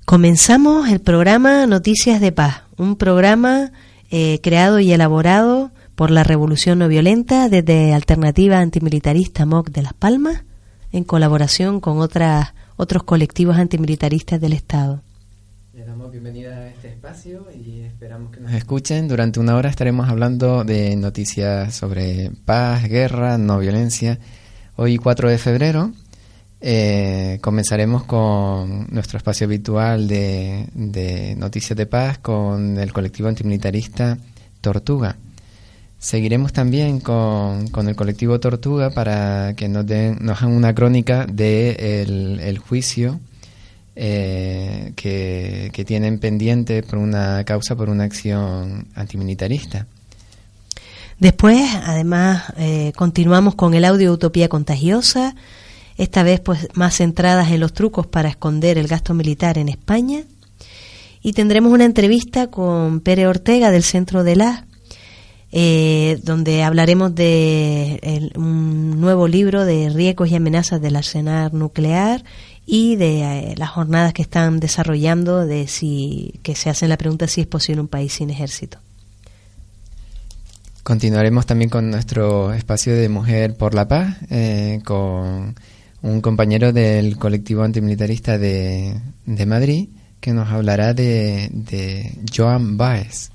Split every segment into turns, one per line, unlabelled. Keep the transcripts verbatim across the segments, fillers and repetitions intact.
Comenzamos el programa Noticias de Paz, un programa eh, creado y elaborado por la Revolución No Violenta desde Alternativa Antimilitarista M O C de Las Palmas, en colaboración con otras, otros colectivos antimilitaristas del Estado.
Les damos bienvenida a este espacio y esperamos que nos escuchen. Durante una hora estaremos hablando de noticias sobre paz, guerra, no violencia. Hoy, cuatro de febrero, eh, comenzaremos con nuestro espacio habitual de, de noticias de paz con el colectivo antimilitarista Tortuga. Seguiremos también con, con el colectivo Tortuga para que nos den, nos hagan una crónica de el, el juicio eh, que, que tienen pendiente por una causa, por una acción antimilitarista.
Después, además, eh, continuamos con el audio Utopía Contagiosa, esta vez pues más centradas en los trucos para esconder el gasto militar en España. Y tendremos una entrevista con Pere Ortega del Centro de la eh, donde hablaremos de el, un nuevo libro de riesgos y amenazas del arsenal nuclear y de eh, las jornadas que están desarrollando, de si que se hacen la pregunta si es posible un país sin ejército.
Continuaremos también con nuestro espacio de Mujer por la Paz, eh, con un compañero del colectivo antimilitarista de, de Madrid, que nos hablará de, de Joan Baez.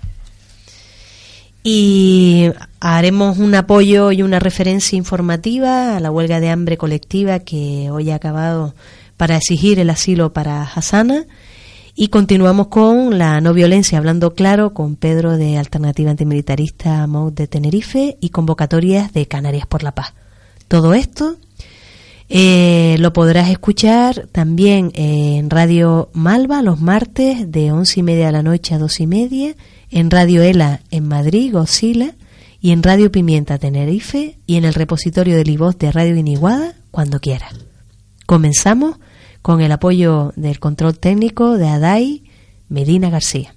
Y haremos un apoyo y una referencia informativa a la huelga de hambre colectiva que hoy ha acabado para exigir el asilo para Hassana. Y continuamos con la no violencia, hablando claro con Pedro de Alternativa Antimilitarista M O C de Tenerife y convocatorias de Canarias por la Paz. Todo esto eh, lo podrás escuchar también en Radio Malva los martes de once y media de la noche a dos y media, en Radio Ela en Madrid, Godzilla, y en Radio Pimienta Tenerife y en el repositorio del iVoz de Radio Iniguada cuando quieras. Comenzamos con el apoyo del control técnico de Adai Medina García.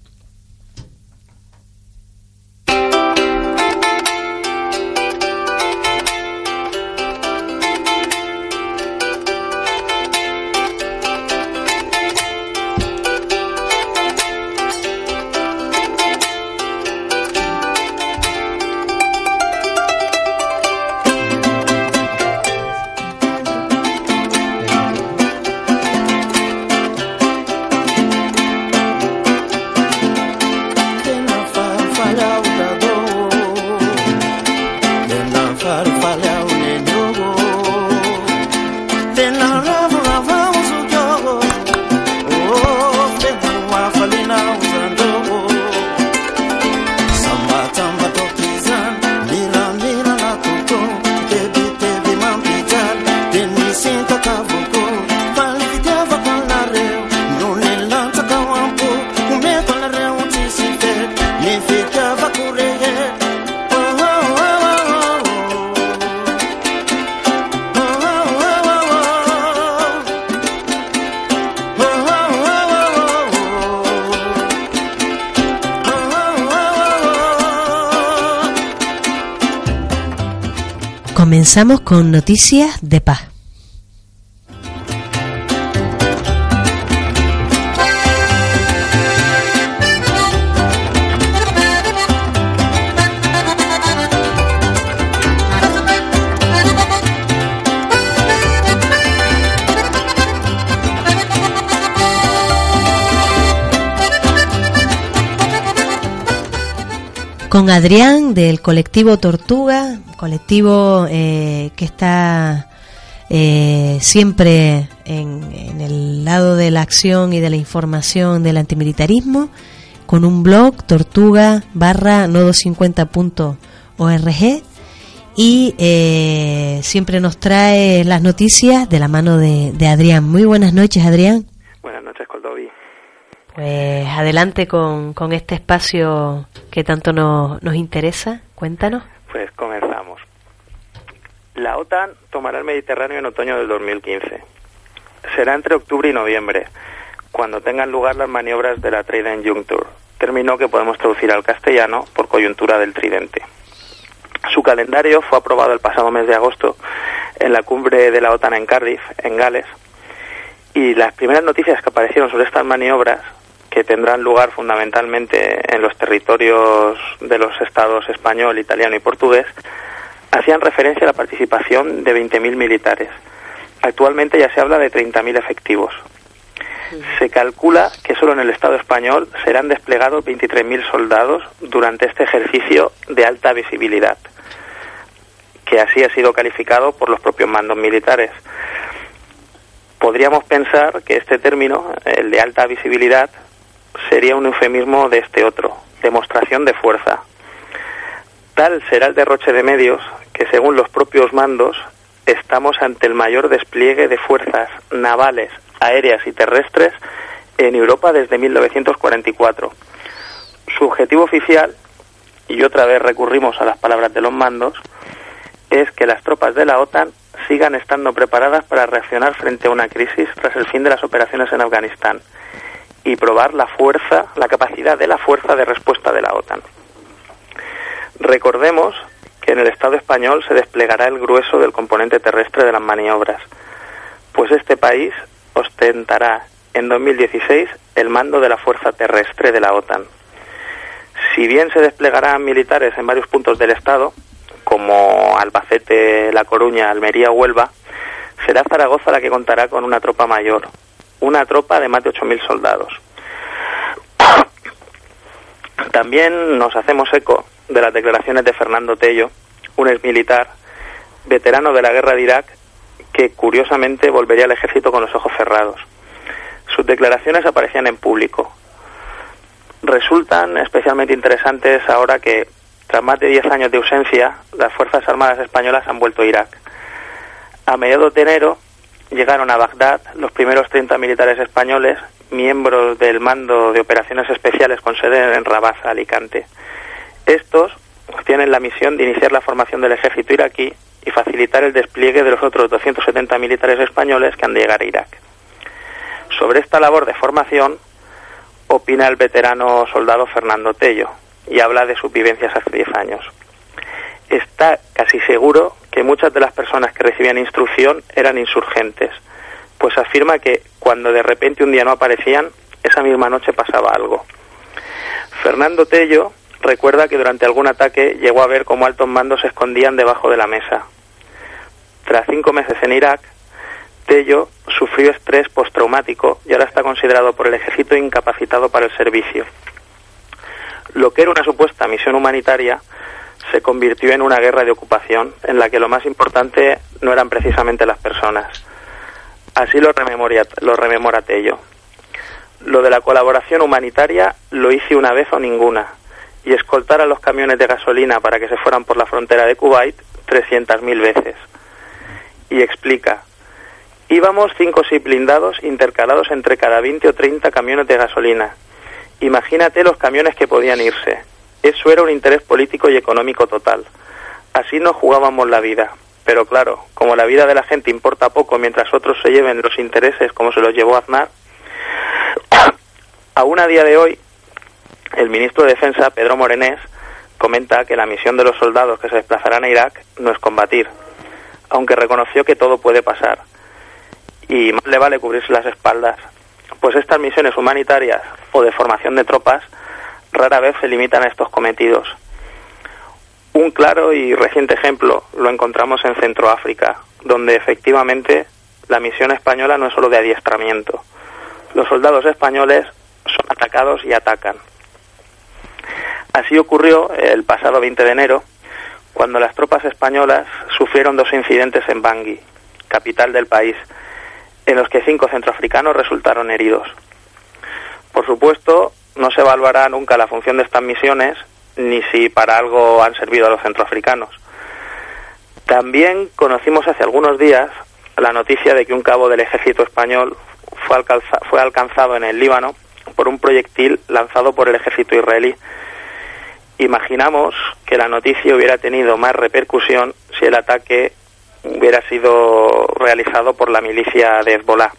Comenzamos con noticias de paz. Con Adrián del colectivo Tortuga, colectivo eh, que está eh, siempre en, en el lado de la acción y de la información del antimilitarismo, con un blog tortuga barra nodo cincuenta punto org, y eh, siempre nos trae las noticias de la mano de, de Adrián. Muy buenas noches, Adrián.
Buenas noches, Coldovi.
Pues adelante con, con este espacio que tanto nos, nos interesa. Cuéntanos.
Pues comenzamos. La OTAN tomará el Mediterráneo en otoño del dos mil quince. Será entre octubre y noviembre, cuando tengan lugar las maniobras de la Trident Juncture, término que podemos traducir al castellano por coyuntura del tridente. Su calendario fue aprobado el pasado mes de agosto en la cumbre de la OTAN en Cardiff, en Gales, Y las primeras noticias que aparecieron sobre estas maniobras, que tendrán lugar fundamentalmente en los territorios de los estados español, italiano y portugués, hacían referencia a la participación de veinte mil militares. Actualmente ya se habla de treinta mil efectivos. Se calcula que solo en el Estado español serán desplegados veintitrés mil soldados durante este ejercicio de alta visibilidad, que así ha sido calificado por los propios mandos militares. Podríamos pensar que este término, el de alta visibilidad, sería un eufemismo de este otro, demostración de fuerza. Tal será el derroche de medios que, según los propios mandos, estamos ante el mayor despliegue de fuerzas navales, aéreas y terrestres en Europa desde mil novecientos cuarenta y cuatro. Su objetivo oficial, y otra vez recurrimos a las palabras de los mandos, es que las tropas de la OTAN sigan estando preparadas para reaccionar frente a una crisis tras el fin de las operaciones en Afganistán y probar la fuerza, la capacidad de la fuerza de respuesta de la OTAN. Recordemos que en el Estado español se desplegará el grueso del componente terrestre de las maniobras, pues este país ostentará en dos mil dieciséis el mando de la fuerza terrestre de la OTAN. Si bien se desplegarán militares en varios puntos del Estado, como Albacete, La Coruña, Almería o Huelva, será Zaragoza la que contará con una tropa mayor, una tropa de más de ocho mil soldados. También nos hacemos eco de las declaraciones de Fernando Tello, un exmilitar, veterano de la guerra de Irak, que curiosamente volvería al ejército con los ojos cerrados. Sus declaraciones aparecían en público. Resultan especialmente interesantes ahora que, tras más de diez años de ausencia, las Fuerzas Armadas españolas han vuelto a Irak. A mediados de enero llegaron a Bagdad los primeros treinta militares españoles, miembros del Mando de Operaciones Especiales con sede en Rabasa, Alicante. Estos tienen la misión de iniciar la formación del ejército iraquí y facilitar el despliegue de los otros doscientos setenta militares españoles que han de llegar a Irak. Sobre esta labor de formación opina el veterano soldado Fernando Tello y habla de sus vivencias hace diez años. Está casi seguro que muchas de las personas que recibían instrucción eran insurgentes, pues afirma que cuando de repente un día no aparecían, esa misma noche pasaba algo. Fernando Tello recuerda que durante algún ataque llegó a ver cómo altos mandos se escondían debajo de la mesa. Tras cinco meses en Irak, Tello sufrió estrés postraumático y ahora está considerado por el ejército incapacitado para el servicio. Lo que era una supuesta misión humanitaria se convirtió en una guerra de ocupación en la que lo más importante no eran precisamente las personas. Así lo rememora, lo rememora Tello. Lo de la colaboración humanitaria lo hice una vez o ninguna, y escoltar a los camiones de gasolina para que se fueran por la frontera de Kuwait trescientas mil veces. Y explica: íbamos cinco o seis blindados intercalados entre cada veinte o treinta camiones de gasolina. Imagínate los camiones que podían irse. Eso era un interés político y económico total. Así nos jugábamos la vida. Pero claro, como la vida de la gente importa poco mientras otros se lleven los intereses como se los llevó Aznar, aún a día de hoy, el ministro de Defensa, Pedro Morenés, comenta que la misión de los soldados que se desplazarán a Irak no es combatir, aunque reconoció que todo puede pasar. Y más le vale cubrirse las espaldas, pues estas misiones humanitarias o de formación de tropas rara vez se limitan a estos cometidos. Un claro y reciente ejemplo lo encontramos en Centroáfrica, donde efectivamente la misión española no es solo de adiestramiento. Los soldados españoles son atacados y atacan. Así ocurrió el pasado veinte de enero, cuando las tropas españolas sufrieron dos incidentes en Bangui, capital del país, en los que cinco centroafricanos resultaron heridos. Por supuesto, no se evaluará nunca la función de estas misiones, ni si para algo han servido a los centroafricanos. También conocimos hace algunos días la noticia de que un cabo del ejército español fue, alcanza, fue alcanzado en el Líbano por un proyectil lanzado por el ejército israelí. Imaginamos que la noticia hubiera tenido más repercusión si el ataque hubiera sido realizado por la milicia de Hezbollah.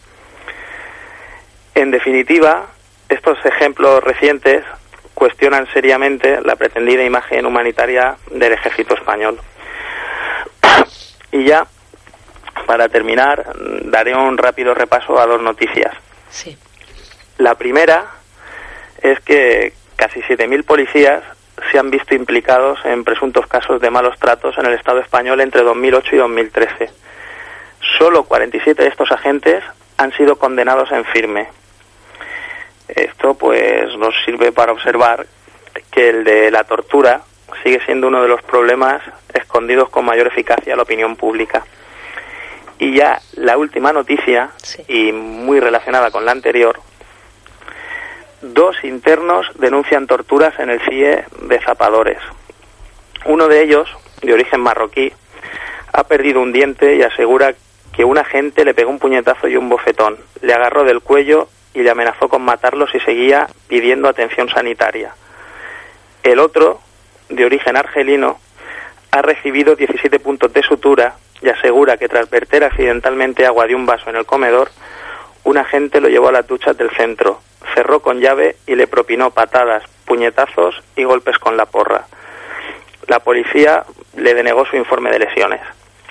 En definitiva, estos ejemplos recientes cuestionan seriamente la pretendida imagen humanitaria del ejército español. Y ya, Para terminar, daré un rápido repaso a dos noticias.
Sí.
La primera es que casi siete mil policías se han visto implicados en presuntos casos de malos tratos en el Estado español entre dos mil ocho y dos mil trece. Solo cuarenta y siete de estos agentes han sido condenados en firme. Esto pues nos sirve para observar que el de la tortura sigue siendo uno de los problemas escondidos con mayor eficacia a la opinión pública. Y ya la última noticia, sí, y muy relacionada con la anterior, dos internos denuncian torturas en el C I E de Zapadores. Uno de ellos, de origen marroquí, ha perdido un diente y asegura que un agente le pegó un puñetazo y un bofetón, le agarró del cuello y le amenazó con matarlo si seguía pidiendo atención sanitaria. El otro, de origen argelino, ha recibido diecisiete puntos de sutura y asegura que tras verter accidentalmente agua de un vaso en el comedor, un agente lo llevó a las duchas del centro, cerró con llave y le propinó patadas, puñetazos y golpes con la porra. La policía le denegó su informe de lesiones.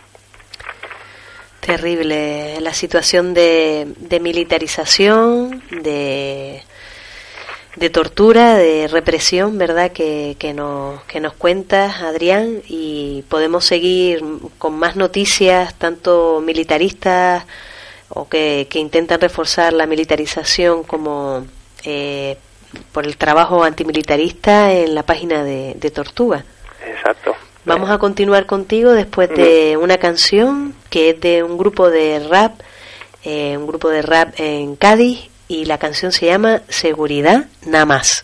Terrible la situación de, de militarización, de, de tortura, de represión, ¿verdad? Que, que, nos, que nos cuentas, Adrián, y podemos seguir con más noticias, tanto militaristas o que, que intentan reforzar la militarización como eh, por el trabajo antimilitarista en la página de, de Tortuga.
Exacto.
Vamos a continuar contigo después de una canción que es de un grupo de rap, eh, un grupo de rap en Cádiz, y la canción se llama Seguridad Nada Más.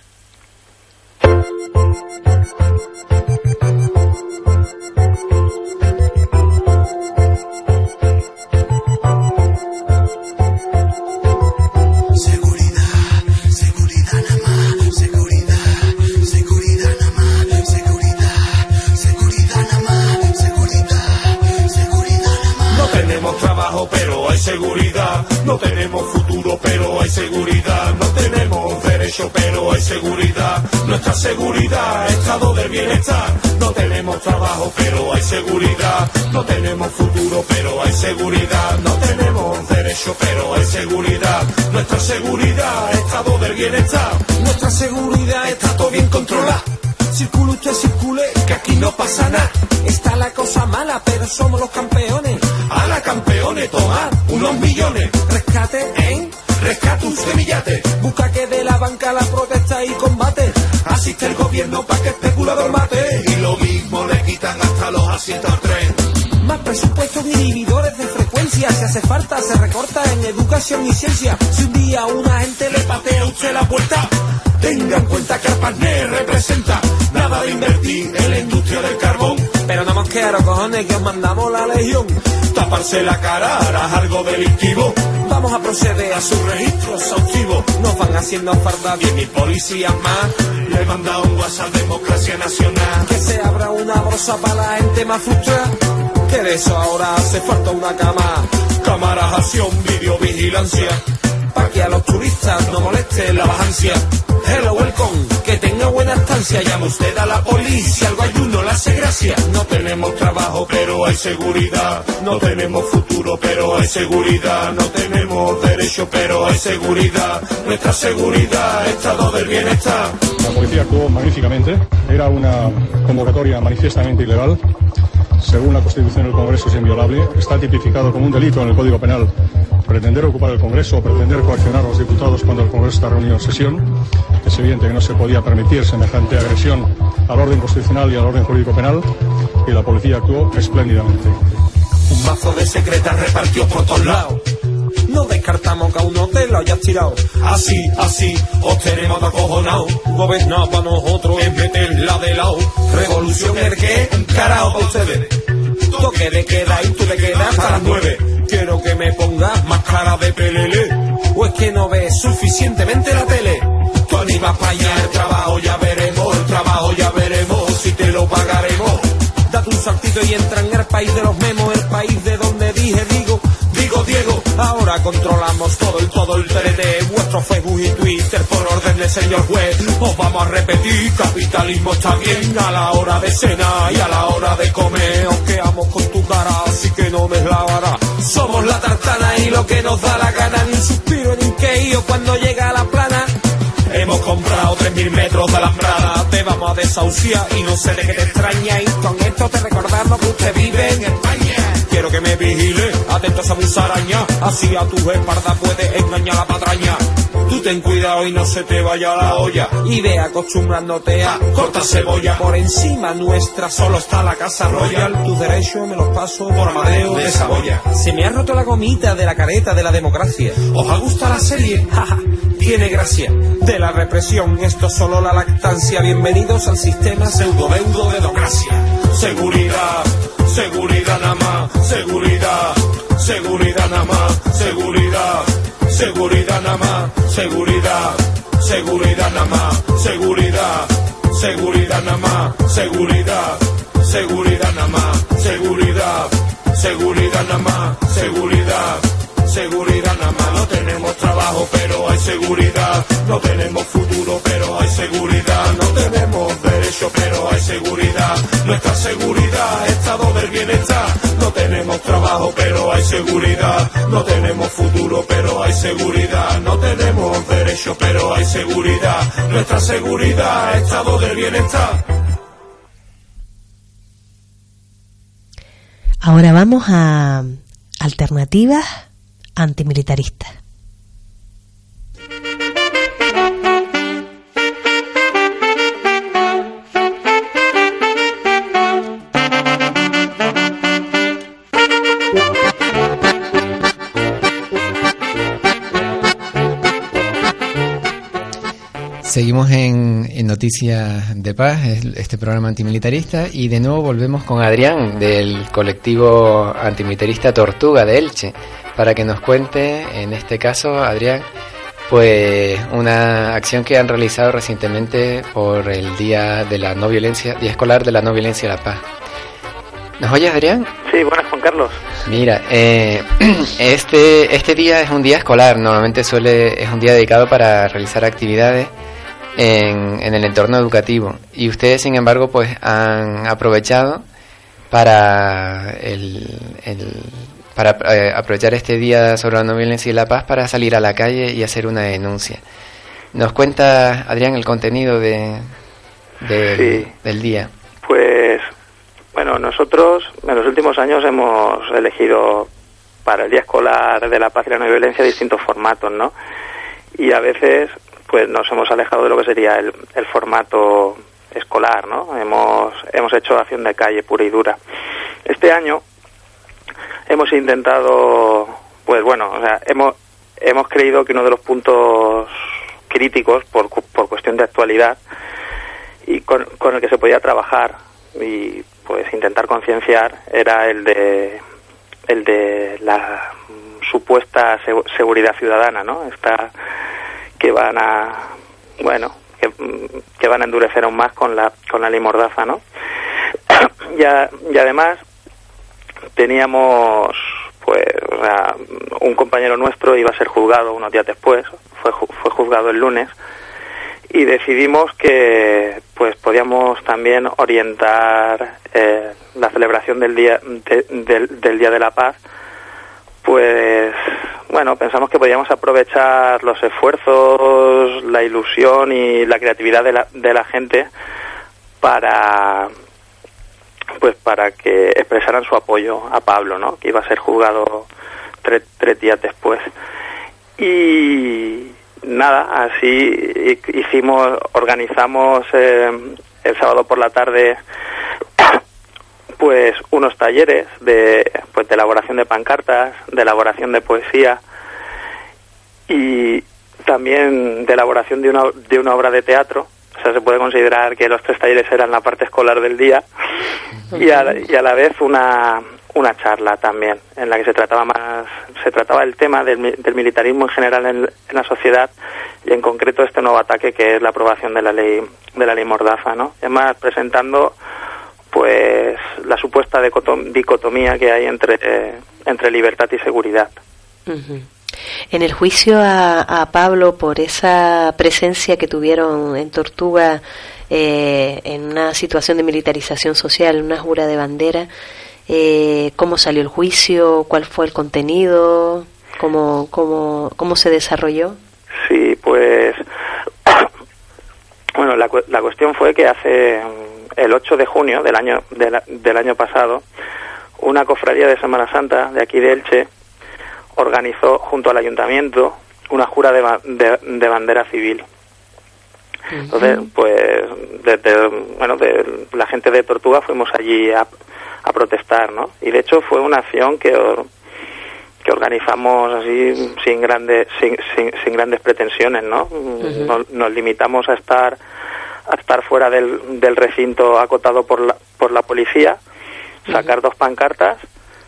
Pero hay seguridad, no tenemos futuro, pero hay seguridad, no tenemos derecho, pero hay seguridad, nuestra seguridad, estado del bienestar, no tenemos trabajo, pero hay seguridad, no tenemos futuro, pero hay seguridad, no tenemos derecho, pero hay seguridad, nuestra seguridad, estado del bienestar, nuestra seguridad, está todo bien controlado. Circule usted, circule, que aquí no pasa nada. Está la cosa mala, pero somos los campeones. A la campeones, tomar unos millones. Rescate, ¿eh? Rescate un semillate. Busca que de la banca la protesta y combate. Asiste el gobierno para que especulador mate. Y lo mismo le quitan hasta los asientos al tren. Más presupuestos inhibidores de frecuencia. Si hace falta se recorta en educación y ciencia. Si un día una gente le patea a usted la puerta, tenga en cuenta que Arpanet representa nada de invertir en la industria del carbón. Pero no más quiero, cojones, que os mandamos la legión. Taparse la cara hará algo delictivo. Vamos a proceder a su registro exhaustivo. Nos van haciendo falta diez mil policías más. Le he mandado un WhatsApp a Democracia Nacional. Que se abra una bolsa para la gente más frustrada. Que de eso ahora hace falta una cama. Cámaras, acción, videovigilancia. Pa' que a los turistas no moleste la vacancia. Hello, welcome, que tenga buena estancia. Llama usted a la policía, algo hay uno le hace gracia. No tenemos trabajo, pero hay seguridad. No tenemos futuro, pero hay seguridad. No tenemos derecho, pero hay seguridad. Nuestra seguridad, estado del bienestar.
La policía actuó magníficamente. Era una convocatoria manifiestamente ilegal. Según la Constitución del Congreso es inviolable. Está tipificado como un delito en el Código Penal pretender ocupar el Congreso o pretender coaccionar a los diputados cuando el Congreso está reunido en sesión. Es evidente que no se podía permitir semejante agresión al orden constitucional y al orden jurídico penal, y la policía actuó espléndidamente.
Un mazo de secretas repartió por todos lados. No descartamos que aún no te lo hayas tirado. Así, así, os tenemos acojonados. Gobernar para nosotros es meterla de lado. Revolución el que, un carajo para ustedes. Toque de queda y tú te quedas hasta las nueve. Quiero que me pongas más cara de pelele. O es que no ves suficientemente la tele. Tú animas para allá, el trabajo ya veremos. El trabajo ya veremos, si te lo pagaremos. Date un saltito y entra en el país de los memos. El país de donde dije digo, digo Diego. Ahora controlamos todo el todo el T N T. nuestro Facebook y Twitter por orden del señor juez. Os vamos a repetir, capitalismo está bien a la hora de cenar y a la hora de comer. Os quedamos con tu cara, así que no me lavará. Somos la tartana y lo que nos da la gana, ni un suspiro ni un queío cuando llega a la plana. Hemos comprado tres mil metros de alambrada, te vamos a desahuciar y no sé de qué te extraña. Y con esto te recordamos que usted vive en España. Quiero que me vigile, atento a esa musaraña, así a tu espalda puedes engañar la patraña. Tú ten cuidado y no se te vaya la olla, y ve acostumbrándote a cortar cebolla. Por encima nuestra solo está la Casa Royal, tus derechos me los paso por Amadeo de Saboya. Se me ha roto la gomita de la careta de la democracia. ¿Os ha gustado la serie? Jaja, tiene gracia. De la represión, esto es solo la lactancia. Bienvenidos al sistema pseudodeudo de democracia. Seguridad, seguridad nada más, seguridad, seguridad nada más, seguridad, seguridad nada más, seguridad, seguridad nada más, seguridad, seguridad nada más, seguridad, seguridad nada más, seguridad, seguridad nada más, seguridad, seguridad nada más. No tenemos trabajo pero hay seguridad, no tenemos futuro pero hay seguridad, no tenemos derecho pero hay seguridad, nuestra seguridad, estado del bienestar. No tenemos trabajo pero hay seguridad, no tenemos futuro pero hay seguridad, no tenemos derecho pero hay seguridad, nuestra seguridad, estado del bienestar.
Ahora vamos a alternativas antimilitaristas.
Seguimos en, en Noticias de Paz, este programa antimilitarista, y de nuevo volvemos con Adrián del colectivo antimilitarista Tortuga de Elche, para que nos cuente, en este caso, Adrián, pues una acción que han realizado recientemente por el Día de la No Violencia, Día Escolar de la No Violencia y la Paz. ¿Nos oyes, Adrián?
Sí, buenas, Juan Carlos.
Mira, eh, este este día es un día escolar, normalmente suele es un día dedicado para realizar actividades en, en el entorno educativo, y ustedes, sin embargo, pues han aprovechado para el, el para eh, aprovechar este día sobre la no violencia y la paz para salir a la calle y hacer una denuncia. ¿Nos cuenta, Adrián, el contenido de, de sí. del día?
Pues bueno, nosotros en los últimos años hemos elegido para el Día Escolar de la Paz y la No Violencia distintos formatos, ¿no? Y a veces pues nos hemos alejado de lo que sería el, el formato escolar, ¿no? Hemos hemos hecho acción de calle pura y dura. Este año hemos intentado, pues bueno, o sea, hemos hemos creído que uno de los puntos críticos por por cuestión de actualidad y con, con el que se podía trabajar y pues intentar concienciar era el de el de la supuesta seguridad ciudadana, ¿no? Esta que van a bueno que, que van a endurecer aún más con la con la ley Mordaza, ¿no? ya, y además teníamos pues o sea, un compañero nuestro iba a ser juzgado unos días después, fue fue juzgado el lunes, y decidimos que pues podíamos también orientar eh, la celebración del día de, del, del Día de la Paz. Pues bueno, pensamos que podíamos aprovechar los esfuerzos, la ilusión y la creatividad de la, de la gente para pues para que expresaran su apoyo a Pablo, ¿no? Que iba a ser juzgado tres, tres días después. Y nada, así hicimos, organizamos eh, el sábado por la tarde pues unos talleres de pues de elaboración de pancartas, de elaboración de poesía y también de elaboración de una de una obra de teatro. O sea, se puede considerar que los tres talleres eran la parte escolar del día y a, y a la vez una una charla también en la que se trataba más se trataba el tema del, del militarismo en general en, en la sociedad y en concreto este nuevo ataque que es la aprobación de la ley de la ley Mordaza, ¿no? Además presentando pues la supuesta dicotomía que hay entre eh, entre libertad y seguridad.
Uh-huh. En el juicio a, a Pablo por esa presencia que tuvieron en Tortuga eh, en una situación de militarización social, en una jura de bandera, eh, ¿cómo salió el juicio? ¿Cuál fue el contenido? ¿Cómo, cómo, cómo se desarrolló?
Sí, pues bueno, la, la cuestión fue que hace el ocho de junio del año de la, del año pasado, una cofradía de Semana Santa de aquí de Elche organizó junto al ayuntamiento una jura de, de, de bandera civil. Entonces, pues, desde, bueno, de la gente de Tortuga fuimos allí a, a protestar, ¿no? Y de hecho fue una acción que que organizamos así sin grandes sin, sin, sin grandes pretensiones, ¿no? Uh-huh. Nos, nos limitamos a estar a estar fuera del, del recinto acotado por la por la policía, sacar uh-huh. dos pancartas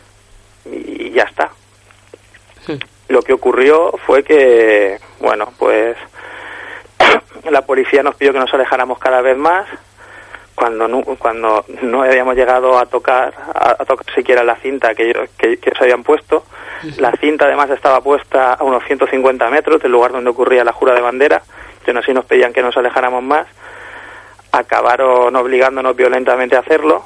y ya está. Uh-huh. Lo que ocurrió fue que, bueno, pues la policía nos pidió que nos alejáramos cada vez más cuando no, cuando no habíamos llegado a tocar a, a tocar siquiera la cinta que, que, que se habían puesto. La cinta además estaba puesta a unos ciento cincuenta metros del lugar donde ocurría la jura de bandera, que aún así nos pedían que nos alejáramos más. Acabaron obligándonos violentamente a hacerlo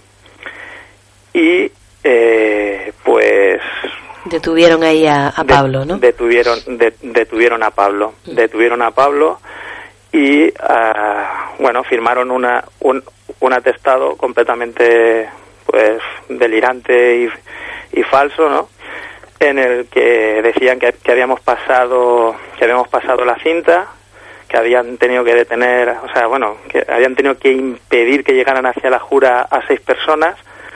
y eh, pues
detuvieron ahí a, a Pablo, ¿no?
Detuvieron, de, detuvieron a Pablo, mm. detuvieron a Pablo y uh, bueno, firmaron una un, un atestado completamente pues delirante y, y falso, ¿no? En el que decían que, que habíamos pasado que habíamos pasado la cinta, que habían tenido que detener, o sea, bueno, que habían tenido que impedir que llegaran hacia la jura a seis personas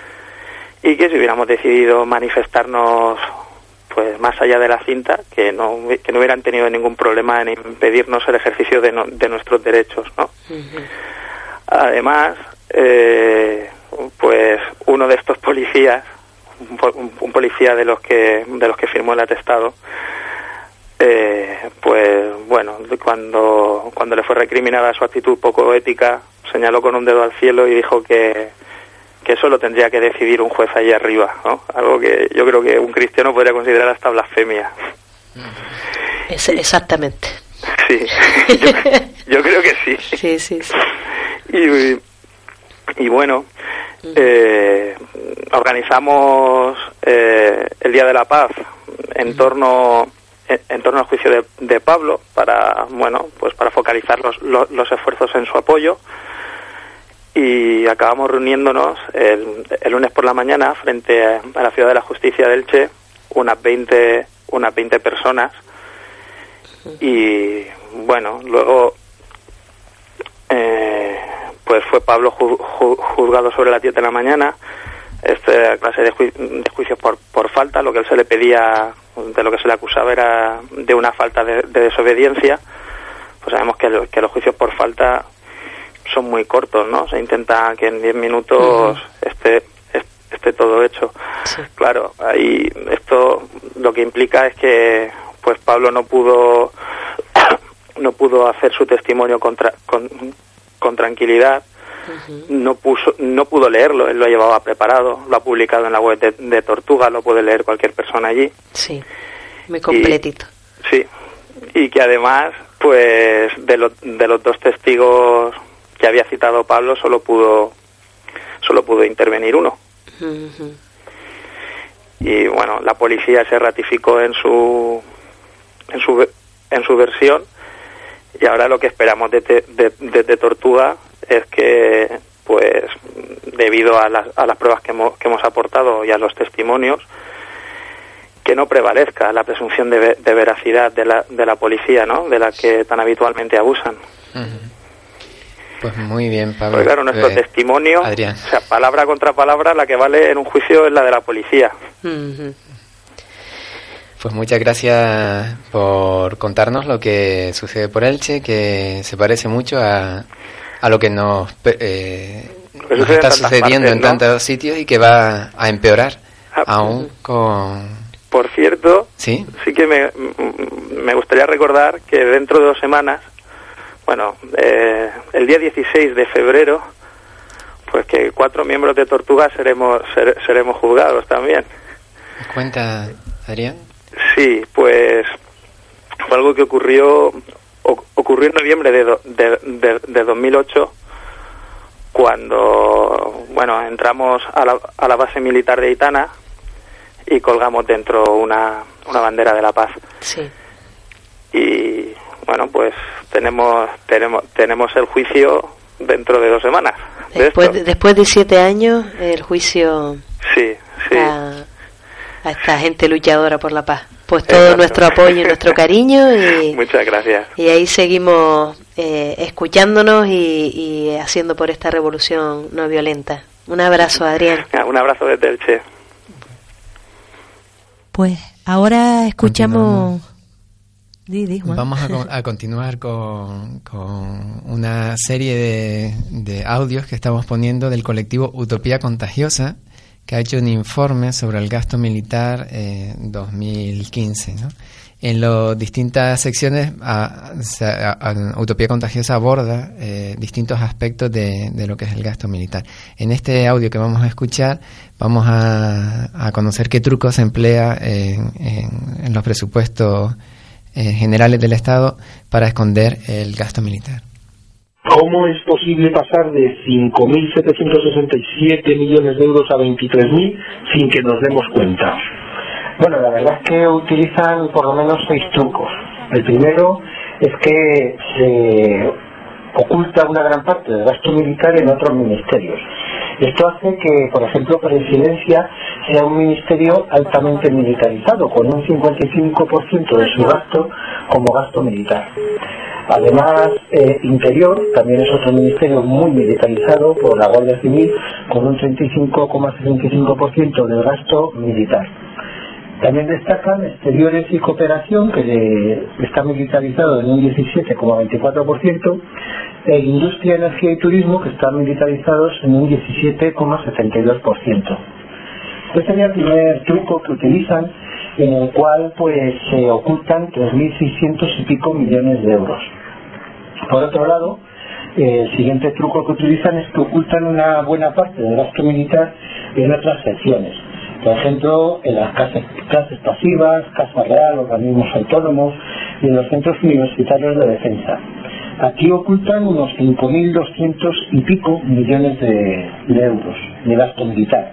y que si hubiéramos decidido manifestarnos pues más allá de la cinta, que no que no hubieran tenido ningún problema en impedirnos el ejercicio de, no, de nuestros derechos, ¿no? Uh-huh. Además, eh, pues uno de estos policías, un, un policía de los que de los que firmó el atestado, eh, pues bueno, cuando cuando le fue recriminada su actitud poco ética, señaló con un dedo al cielo y dijo que que eso lo tendría que decidir un juez allí arriba, ¿no? Algo que yo creo que un cristiano podría considerar hasta blasfemia.
Es, exactamente.
Sí, yo, yo creo que sí.
Sí, sí, sí.
Y, y bueno, eh, organizamos eh, el Día de la Paz en torno en, en torno al juicio de, de Pablo para, bueno, pues para focalizar los, los, los esfuerzos en su apoyo. Y acabamos reuniéndonos el, el lunes por la mañana frente a, a la Ciudad de la Justicia de Elche, unas veinte, unas veinte personas. Y bueno, luego eh, pues fue Pablo ju, ju, juzgado sobre las diez de la mañana, esta clase de, ju, de juicios por, por falta. Lo que él se le pedía, de lo que se le acusaba era de una falta de, de desobediencia. Pues sabemos que, el, que los juicios por falta son muy cortos, ¿no? Se intenta que en diez minutos uh-huh. esté, esté todo hecho. Sí. Claro, ahí esto lo que implica es que pues Pablo no pudo no pudo hacer su testimonio con, tra- con, con tranquilidad. Uh-huh. No puso, no pudo leerlo, él lo llevaba preparado, lo ha publicado en la web de, de Tortuga, lo puede leer cualquier persona allí.
Sí, muy completito.
Y, sí, y que además, pues de, lo, de los dos testigos que había citado Pablo, solo pudo solo pudo intervenir uno. Uh-huh. Y bueno, la policía se ratificó en su en su en su versión y ahora lo que esperamos desde de, de, de Tortuga es que, pues, debido a las, a las pruebas que hemos, que hemos aportado y a los testimonios, que no prevalezca la presunción de, de veracidad de la, de la policía, ¿no? De la que tan habitualmente abusan.
Uh-huh. Pues muy bien, Pablo.
Porque claro, nuestro eh, testimonio,
Adrián.
O sea, palabra contra palabra, la que vale en un juicio es la de la policía.
Uh-huh.
Pues muchas gracias por contarnos lo que sucede por Elche, que se parece mucho a, a lo que nos, eh,
que
nos está sucediendo
partes,
en
¿no?
tantos sitios y que va a empeorar
ah,
aún con...
Por cierto,
sí,
sí que me, me gustaría recordar que dentro de dos semanas, bueno, eh, el día dieciséis de febrero, pues que cuatro miembros de Tortuga seremos ser, seremos juzgados también.
¿Cuenta, Adrián?
Sí, pues fue algo que ocurrió ocurrió en noviembre de, do, de, de, de dos mil ocho, cuando bueno entramos a la, a la base militar de Aitana y colgamos dentro una, una bandera de la paz.
Sí.
Y bueno, pues tenemos tenemos tenemos el juicio dentro de dos semanas. De
después, de, después de siete años, el juicio
sí, sí.
A, a esta gente luchadora por la paz. Pues todo Exacto. nuestro apoyo y nuestro cariño. Y,
muchas gracias.
Y ahí seguimos eh, escuchándonos y, y haciendo por esta revolución no violenta. Un abrazo, Adrián.
Un abrazo desde Elche.
Pues ahora escuchamos... Di, di,
Vamos a, a continuar con, con una serie de, de audios que estamos poniendo del colectivo Utopía Contagiosa, que ha hecho un informe sobre el gasto militar eh, dos mil quince, ¿no? En las distintas secciones, a, a, a, Utopía Contagiosa aborda eh, distintos aspectos de, de lo que es el gasto militar. En este audio que vamos a escuchar, vamos a, a conocer qué truco se emplea en, en, en los presupuestos eh, generales del Estado para esconder el gasto militar.
¿Cómo es posible pasar de cinco mil setecientos sesenta y siete millones de euros a veintitrés mil sin que nos demos cuenta? Bueno, la verdad es que utilizan por lo menos seis trucos. El primero es que se oculta una gran parte del gasto militar en otros ministerios. Esto hace que, por ejemplo, Presidencia sea un ministerio altamente militarizado, con un cincuenta y cinco por ciento de su gasto como gasto militar. Además, eh, Interior también es otro ministerio muy militarizado por la Guardia Civil, con un treinta y cinco coma sesenta y cinco por ciento del gasto militar. También destacan Exteriores y Cooperación, que está militarizado en un diecisiete coma veinticuatro por ciento, e Industria, Energía y Turismo, que están militarizados en un diecisiete coma setenta y dos por ciento. Este sería el primer truco que utilizan, en el cual pues se ocultan tres mil seiscientos y pico millones de euros. Por otro lado, eh, el siguiente truco que utilizan es que ocultan una buena parte del gasto militar en otras secciones. Por ejemplo, en las clases, clases pasivas, Casa Real, organismos autónomos y en los centros universitarios de defensa. Aquí ocultan unos cinco mil doscientos y pico millones de, de euros de gasto militar.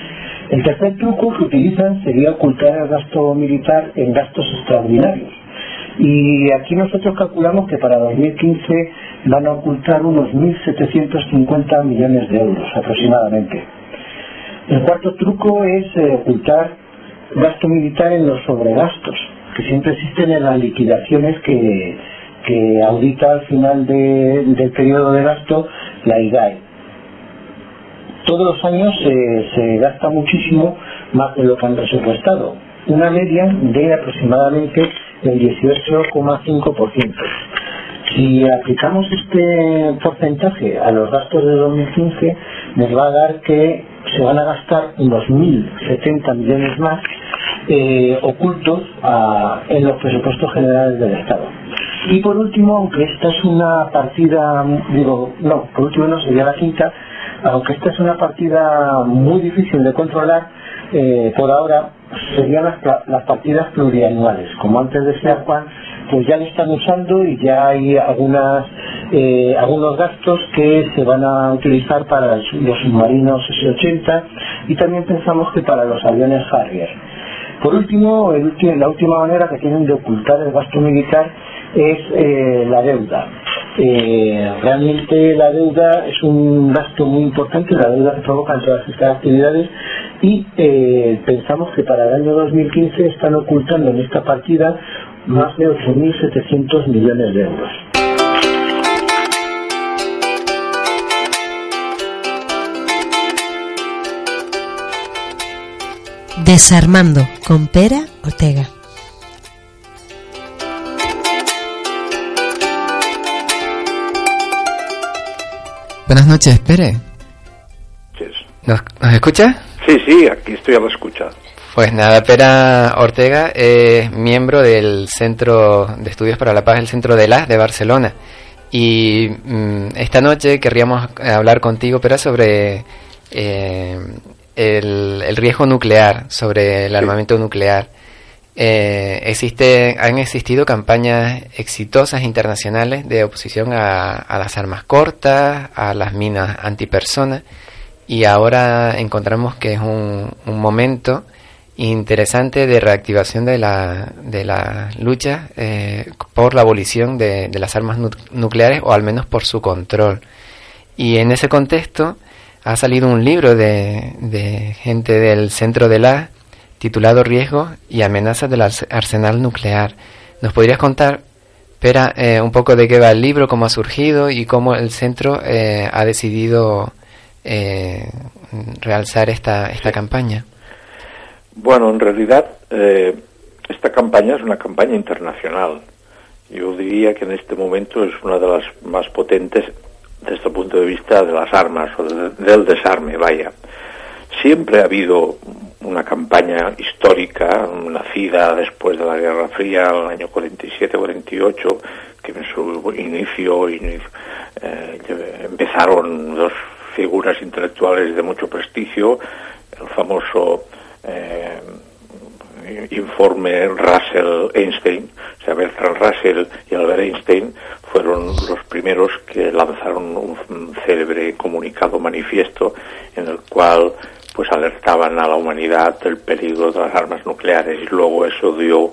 El tercer truco que utilizan sería ocultar el gasto militar en gastos extraordinarios. Y aquí nosotros calculamos que para dos mil quince van a ocultar unos mil setecientos cincuenta millones de euros aproximadamente. El cuarto truco es eh, ocultar gasto militar en los sobregastos, que siempre existen en las liquidaciones que, que audita al final de, del periodo de gasto la I G A E. Todos los años eh, se gasta muchísimo más de lo que han presupuestado, una media de aproximadamente el dieciocho coma cinco por ciento. Si aplicamos este porcentaje a los gastos de dos mil quince, nos va a dar que se van a gastar unos mil setenta millones más eh, ocultos a, en los presupuestos generales del Estado. Y por último, aunque esta es una partida, digo, no, por último no, sería la quinta, aunque esta es una partida muy difícil de controlar, eh, por ahora serían las, las partidas plurianuales. Como antes decía Juan, pues ya lo están usando y ya hay algunas eh, algunos gastos que se van a utilizar para los submarinos ese ochenta y también pensamos que para los aviones Harrier. Por último, el ulti- la última manera que tienen de ocultar el gasto militar es eh, la deuda. Eh, realmente la deuda es un gasto muy importante, la deuda se provoca en todas estas actividades y eh, pensamos que para el año dos mil quince están ocultando en esta partida más de ocho mil setecientos millones de euros.
Desarmando con Pera Ortega.
Buenas noches, Pere. ¿Nos, ¿Nos escucha?
Sí, sí, aquí estoy a la escucha.
Pues nada, Pera Ortega es miembro del Centro de Estudios para la Paz, el Centro de la de Barcelona. Y mmm, esta noche querríamos hablar contigo, Pera, sobre eh, el, el riesgo nuclear, sobre el armamento nuclear. Eh, existe, han existido campañas exitosas internacionales de oposición a, a las armas cortas, a las minas antipersonas, y ahora encontramos que es un, un momento interesante de reactivación de la de la lucha eh, por la abolición de, de las armas nu- nucleares, o al menos por su control. Y en ese contexto ha salido un libro de, de gente del Centro de la titulado Riesgos y amenazas del arsenal nuclear. ¿Nos podrías contar, Pera, eh, un poco de qué va el libro, cómo ha surgido y cómo el centro eh, ha decidido eh, realzar esta, esta campaña?
Bueno, en realidad eh, esta campaña es una campaña internacional. Yo diría que en este momento es una de las más potentes desde el punto de vista de las armas o de, del desarme, vaya. Siempre ha habido una campaña histórica, nacida después de la Guerra Fría, en el año cuarenta y siete cuarenta y ocho, que en su inicio, inicio eh, empezaron dos figuras intelectuales de mucho prestigio, el famoso eh, informe Russell-Einstein. O sea, Bertrand Russell y Albert Einstein fueron los primeros que lanzaron un célebre comunicado manifiesto en el cual pues alertaban a la humanidad del peligro de las armas nucleares, y luego eso dio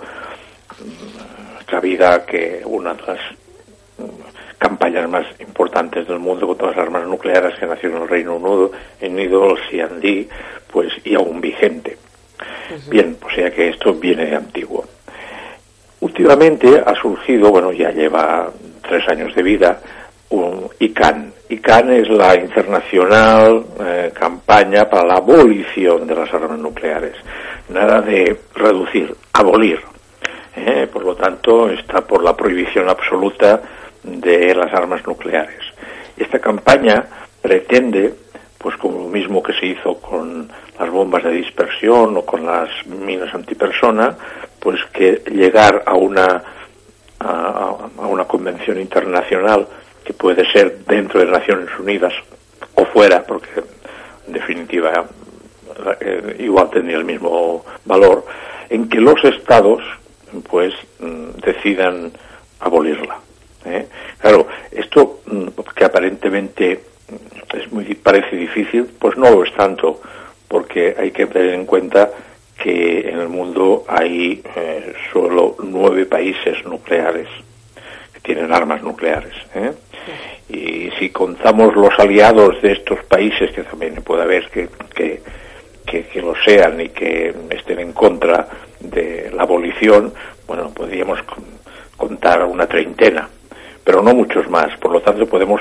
cabida a que una de las campañas más importantes del mundo contra las armas nucleares, que nació en el Reino Unido, en el C and D, pues y aún vigente. Uh-huh. Bien, o sea que esto viene de antiguo. Últimamente ha surgido, bueno, ya lleva tres años de vida, un I C A N. I C A N es la internacional eh, campaña para la abolición de las armas nucleares. Nada de reducir, abolir. Eh, por lo tanto, está por la prohibición absoluta de las armas nucleares. Esta campaña pretende, pues como lo mismo que se hizo con las bombas de dispersión o con las minas antipersona, pues que llegar a una a, a una convención internacional que puede ser dentro de Naciones Unidas o fuera, porque en definitiva eh, igual tendría el mismo valor, en que los estados pues decidan abolirla. ¿eh? Claro, esto que aparentemente es muy parece difícil, pues no lo es tanto, porque hay que tener en cuenta que en el mundo hay eh, solo nueve países nucleares que tienen armas nucleares. ¿eh? Y si contamos los aliados de estos países, que también puede haber que, que, que, que lo sean y que estén en contra de la abolición, bueno, podríamos contar una treintena, pero no muchos más. Por lo tanto, podemos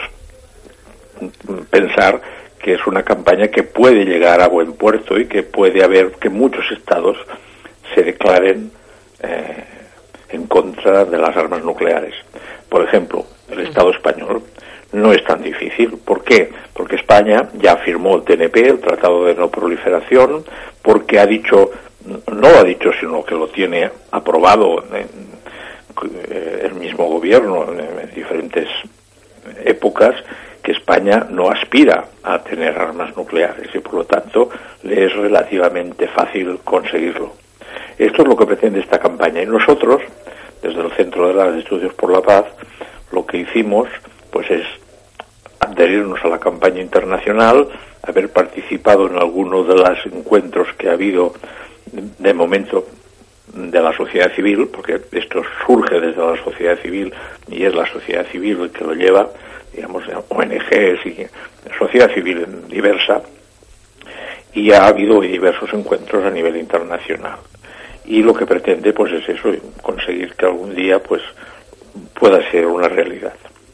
pensar que es una campaña que puede llegar a buen puerto y que puede haber que muchos estados se declaren eh, en contra de las armas nucleares. Por ejemplo, el Estado español no es tan difícil. ¿Por qué? Porque España ya firmó el T N P, el Tratado de No Proliferación, porque ha dicho, no lo ha dicho, sino que lo tiene aprobado en, en el mismo gobierno en, en diferentes épocas, que España no aspira a tener armas nucleares y por lo tanto le es relativamente fácil conseguirlo. Esto es lo que pretende esta campaña, y nosotros, desde el Centro de los Estudios por la Paz, lo que hicimos pues es adherirnos a la campaña internacional, haber participado en algunos de los encuentros que ha habido de momento de la sociedad civil, porque esto surge desde la sociedad civil y es la sociedad civil el que lo lleva, digamos, O N Ges y sociedad civil diversa, y ha habido diversos encuentros a nivel internacional. Y lo que pretende pues es eso, conseguir que algún día pues pueda ser una realidad.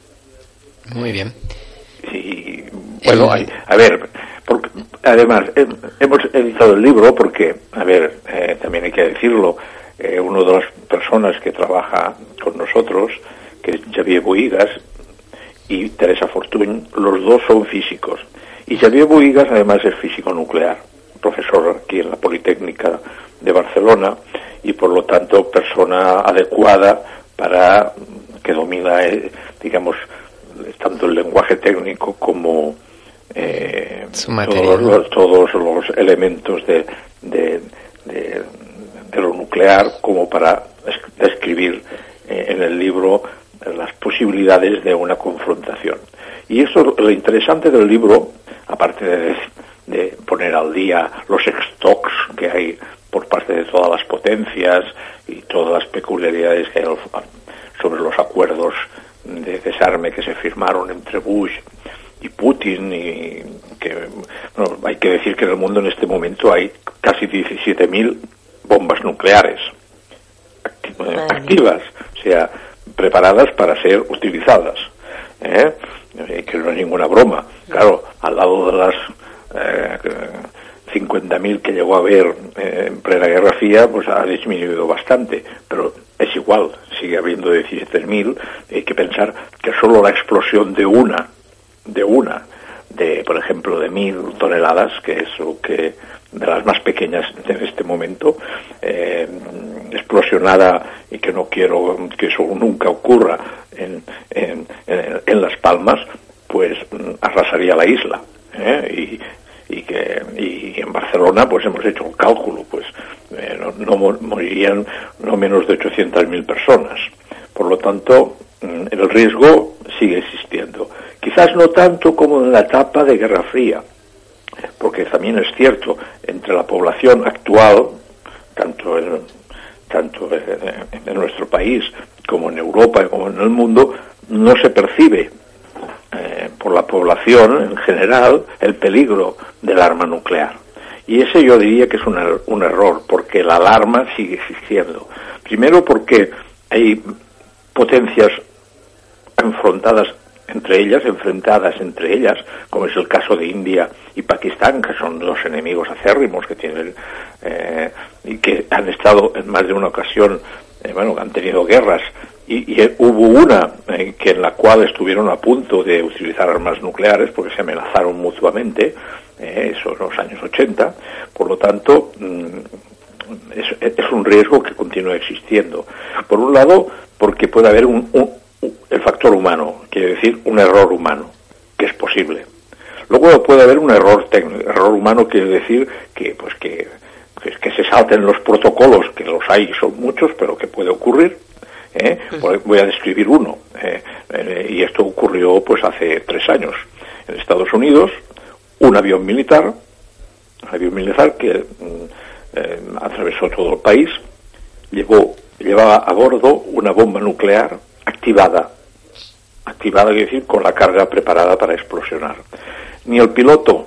Muy bien.
Y bueno, hay, a ver, porque, además he, hemos editado el libro porque, a ver, eh, también hay que decirlo, eh, una de las personas que trabaja con nosotros, que es Xavier Bohigas, y Teresa Fortuny, los dos son físicos. Y Xavier Bohigas además es físico nuclear, profesor aquí en la Politécnica de Barcelona, y por lo tanto persona adecuada para que domina, eh, digamos, tanto el lenguaje técnico como eh, todos, los, todos los elementos de, de, de, de acero nuclear como para describir eh, en el libro eh, las posibilidades de una confrontación. Y eso, lo interesante del libro, aparte de, de poner al día los stocks que hay por parte de todas las potencias y todas las peculiaridades que hay sobre los acuerdos de desarme que se firmaron entre Bush y Putin, y que bueno, hay que decir que en el mundo en este momento hay casi diecisiete mil bombas nucleares acti- activas, o sea, preparadas para ser utilizadas, ¿eh? Que no es ninguna broma. Claro, al lado de las eh, cincuenta mil que llegó a haber eh, en plena Guerra Fría, pues ha disminuido bastante, pero es igual, sigue habiendo diecisiete mil. Hay que pensar que solo la explosión de una, de una, de por ejemplo de mil toneladas, que es lo que de las más pequeñas en este momento, eh, explosionada, y que no quiero que eso nunca ocurra en, en, en, en Las Palmas, pues arrasaría la isla, ¿eh? y y que y en Barcelona pues hemos hecho un cálculo, pues eh, no, no morirían no menos de ochocientas mil personas. Por lo tanto, el riesgo sigue existiendo, quizás no tanto como en la etapa de Guerra Fría, porque también es cierto, entre la población actual, tanto en, tanto en, en nuestro país como en Europa y como en el mundo, no se percibe Eh, por la población en general el peligro del arma nuclear, y ese yo diría que es un, er- un error, porque la alarma sigue existiendo. Primero porque hay potencias enfrentadas entre ellas, enfrentadas entre ellas, como es el caso de India y Pakistán, que son dos enemigos acérrimos que tienen eh, y que han estado en más de una ocasión, eh, bueno, han tenido guerras. Y, y hubo una eh, que en la cual estuvieron a punto de utilizar armas nucleares porque se amenazaron mutuamente, eh, eso en los años ochenta. Por lo tanto, mm, es, es un riesgo que continúa existiendo. Por un lado, porque puede haber un, un, un, el factor humano, quiere decir un error humano, que es posible. Luego puede haber un error técnico. Error humano quiere decir que, pues que, que, que se salten los protocolos, que los hay, son muchos, pero que puede ocurrir. ¿Eh? Voy a describir uno, eh, eh, y esto ocurrió pues hace tres años en Estados Unidos. Un avión militar, un avión militar que eh, atravesó todo el país, llevó, llevaba a bordo una bomba nuclear activada, activada quiere decir con la carga preparada para explosionar. Ni el piloto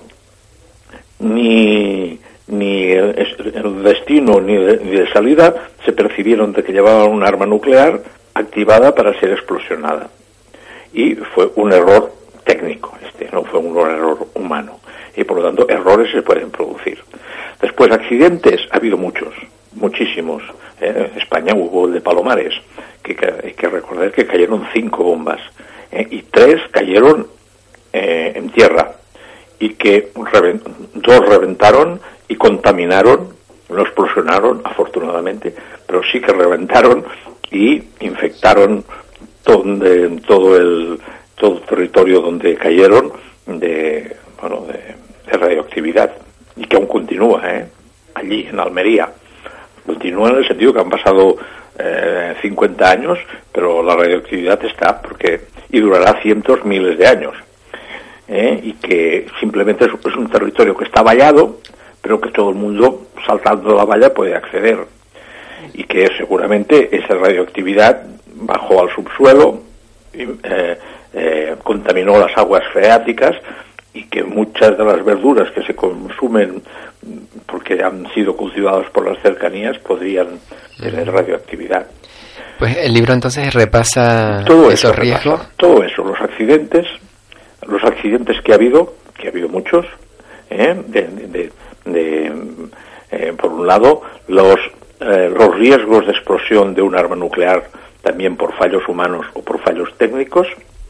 ni ni el, el destino ni de, ni de salida se percibieron de que llevaban un arma nuclear activada para ser explosionada. Y fue un error técnico, este no fue un error humano. Y por lo tanto, errores se pueden producir. Después, accidentes, ha habido muchos, muchísimos. ¿eh? En España hubo el de Palomares, que, que hay que recordar que cayeron cinco bombas, ¿eh? y tres cayeron eh, en tierra, y que reven, dos reventaron y contaminaron, no explosionaron afortunadamente, pero sí que reventaron y infectaron todo, de, todo el todo el territorio donde cayeron de bueno de, de radioactividad, y que aún continúa, ¿eh? allí en Almería continúa, en el sentido que han pasado eh, cincuenta años, pero la radioactividad está, porque y durará cientos miles de años. ¿Eh? Y que simplemente es, es un territorio que está vallado, pero que todo el mundo saltando la valla puede acceder, y que seguramente esa radioactividad bajó al subsuelo, y, eh, eh, contaminó las aguas freáticas, y que muchas de las verduras que se consumen porque han sido cultivadas por las cercanías podrían tener radioactividad.
Pues el libro entonces repasa
todo
esos
eso,
riesgos.
Repasa, todo eso, los accidentes, los accidentes que ha habido, que ha habido muchos, ¿eh? de, de, de, eh, por un lado, los, eh, los riesgos de explosión de un arma nuclear, también por fallos humanos o por fallos técnicos,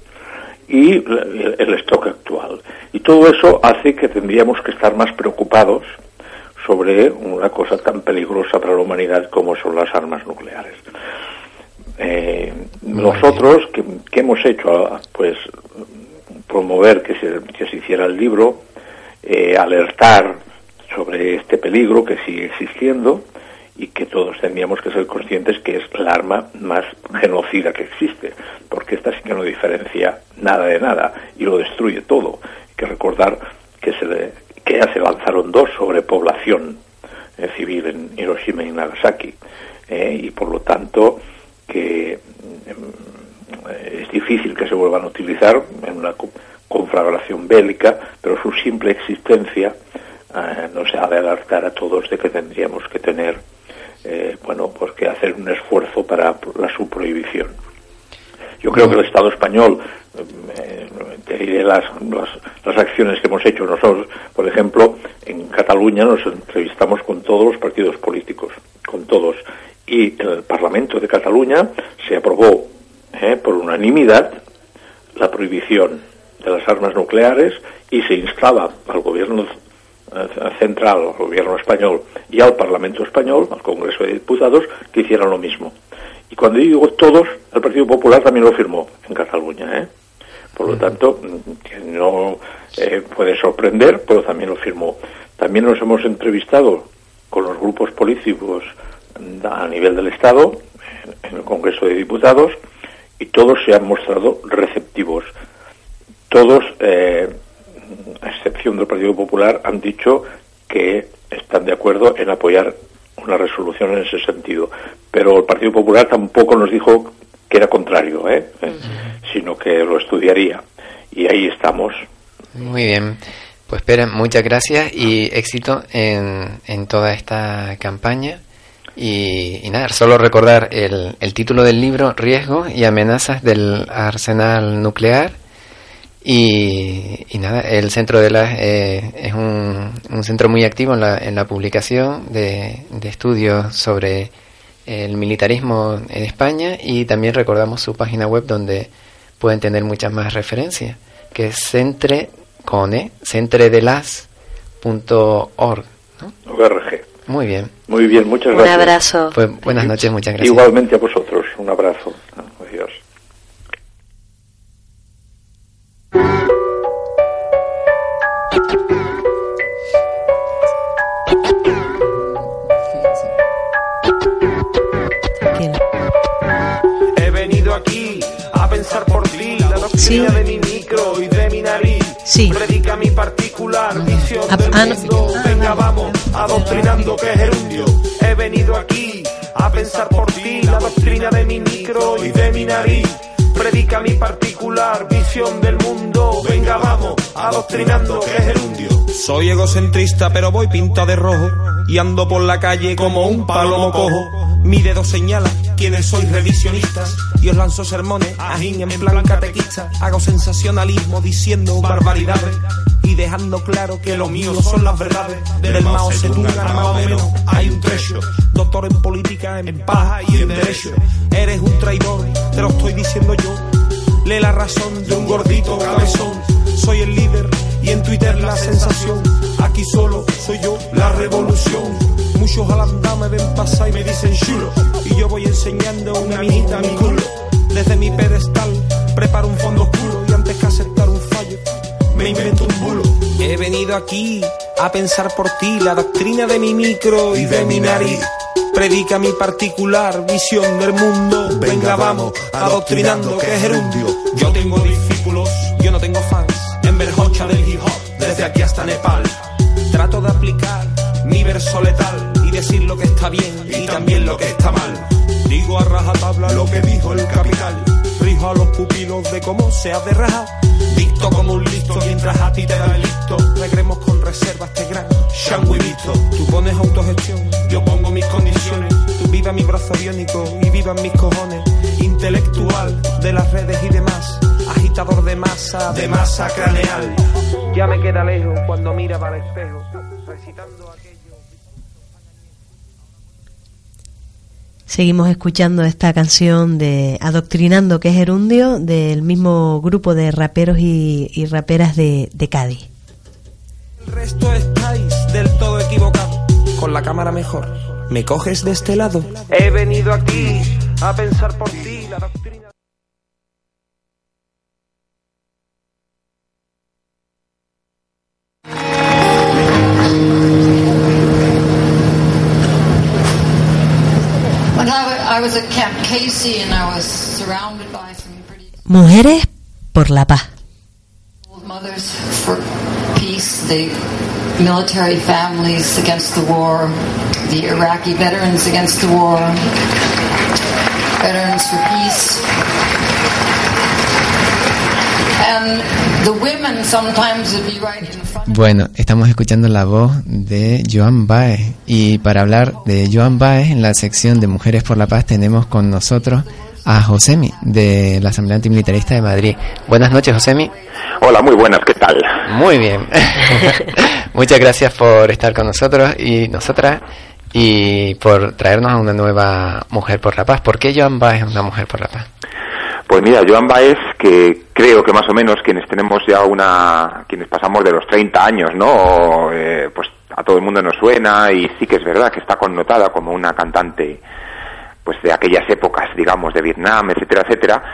y el, el stock actual. Y todo eso hace que tendríamos que estar más preocupados sobre una cosa tan peligrosa para la humanidad como son las armas nucleares. Eh, nosotros, que, que hemos hecho, pues, promover que se, que se hiciera el libro, eh, alertar sobre este peligro que sigue existiendo, y que todos tendríamos que ser conscientes que es la arma más genocida que existe, porque esta sí que no diferencia nada de nada y lo destruye todo. Hay que recordar que se le, que ya se lanzaron dos sobre población eh, civil en Hiroshima y Nagasaki, eh, y por lo tanto que eh, es difícil que se vuelvan a utilizar en una conflagración bélica, pero su simple existencia eh, nos ha de alertar a todos de que tendríamos que tener eh, bueno, pues que hacer un esfuerzo para la su prohibición. Yo creo que el Estado español, eh, te diré las, las, las acciones que hemos hecho nosotros. Por ejemplo, en Cataluña nos entrevistamos con todos los partidos políticos, con todos, y en el Parlamento de Cataluña se aprobó eh, por unanimidad la prohibición de las armas nucleares y se instaba al gobierno eh, central, al gobierno español y al Parlamento español, al Congreso de Diputados, que hicieran lo mismo. Y cuando digo todos, el Partido Popular también lo firmó en Cataluña, ¿eh? Por lo tanto, que no eh, puede sorprender, pero también lo firmó. También nos hemos entrevistado con los grupos políticos a nivel del Estado, en el Congreso de Diputados, y todos se han mostrado receptivos. Todos, eh, a excepción del Partido Popular, han dicho que están de acuerdo en apoyar una resolución en ese sentido. Pero el Partido Popular tampoco nos dijo que era contrario, ¿eh? Uh-huh. Sino que lo estudiaría. Y ahí estamos.
Muy bien. Pues Pere, muchas gracias y éxito en, en toda esta campaña. Y, y nada, solo recordar el, el título del libro, Riesgos y amenazas del arsenal nuclear. Y, y nada, el Centro de la eh, es un, un centro muy activo en la, en la publicación de, de estudios sobre el militarismo en España, y también recordamos su página web donde pueden tener muchas más referencias, que es centre con e, centredelas punto org, ¿no?
O R G.
Muy bien.
Muy bien, muchas
un
gracias.
Un abrazo.
Pues buenas noches, muchas gracias.
Igualmente a vosotros, un abrazo. Adiós.
He venido aquí a pensar por ti, la doctrina sí. de mi micro y de mi nariz.
Sí.
Predica mi particular visión
ah,
del
ah,
mundo.
no.
Venga, vamos, adoctrinando que es gerundio. He venido aquí a pensar por ti, la doctrina de mi micro y de mi nariz. Predica mi particular visión del mundo. Venga, vamos, adoctrinando que es gerundio. Soy egocentrista, pero voy pintado de rojo y ando por la calle como un palomo cojo. Mi dedo señala quienes sois revisionistas y os lanzo sermones, ajín en plan catequista. Hago sensacionalismo diciendo barbaridades y dejando claro que lo mío son las verdades. Del Mao Zedong a más o menos hay un trecho. Doctor en política, en paja y en derecho. Eres un traidor, te lo estoy diciendo yo. Lee la razón de un gordito cabezón. Soy el líder y en Twitter la sensación. Aquí solo soy yo, la revolución. Muchos al andar me ven pasar y me dicen chulo, y yo voy enseñando una minita a mi culo. Desde mi pedestal preparo un fondo oscuro y antes que aceptar un fallo me invento un bulo. He venido aquí a pensar por ti, la doctrina de mi micro y de mi nariz. Predica mi particular visión del mundo. Venga, vamos, adoctrinando que es gerundio. Yo tengo discípulos, yo no tengo fans. En Berjocha del hip hop, desde aquí hasta Nepal. Trato de aplicar mi verso letal y decir lo que está bien y también lo que está mal. Digo a rajatabla lo que dijo el capital. Rijo a los pupilos de cómo se ha de rajar. Dicto como un listo mientras a ti te da el listo. Regremos con reserva este gran shangui visto. Tú pones autogestión, yo pongo mis condiciones. Tú viva mi brazo biónico y vivan mis cojones. Intelectual de las redes y demás. Agitador de masa, de masa craneal. Ya me queda lejos cuando miraba al espejo. Recitando aquello.
Seguimos escuchando esta canción de Adoctrinando que es gerundio, del mismo grupo de raperos y, y raperas de, de Cádiz.
El resto estáis del todo equivocados. Con la cámara mejor, ¿me coges de este lado? He venido aquí a pensar por ti, la doctrina.
Mujeres por la paz.
Mothers for peace, the military families against the war, the Iraqi veterans against the war, veterans for peace. And the women sometimes would be right in front.
Bueno, estamos escuchando la voz de Joan Baez, y para hablar de Joan Baez en la sección de Mujeres por la Paz tenemos con nosotros a Josemi, de la Asamblea Antimilitarista de Madrid. Buenas noches, Josemi.
Hola, muy buenas, ¿qué tal?
Muy bien. Muchas gracias por estar con nosotros y nosotras y por traernos a una nueva Mujer por la Paz. ¿Por qué Joan Baez es una Mujer por la Paz?
Pues mira, Joan Baez, que creo que más o menos quienes tenemos ya una, quienes pasamos de los treinta años, ¿no? Eh, pues a todo el mundo nos suena, y sí que es verdad que está connotada como una cantante pues de aquellas épocas, digamos, de Vietnam, etcétera, etcétera.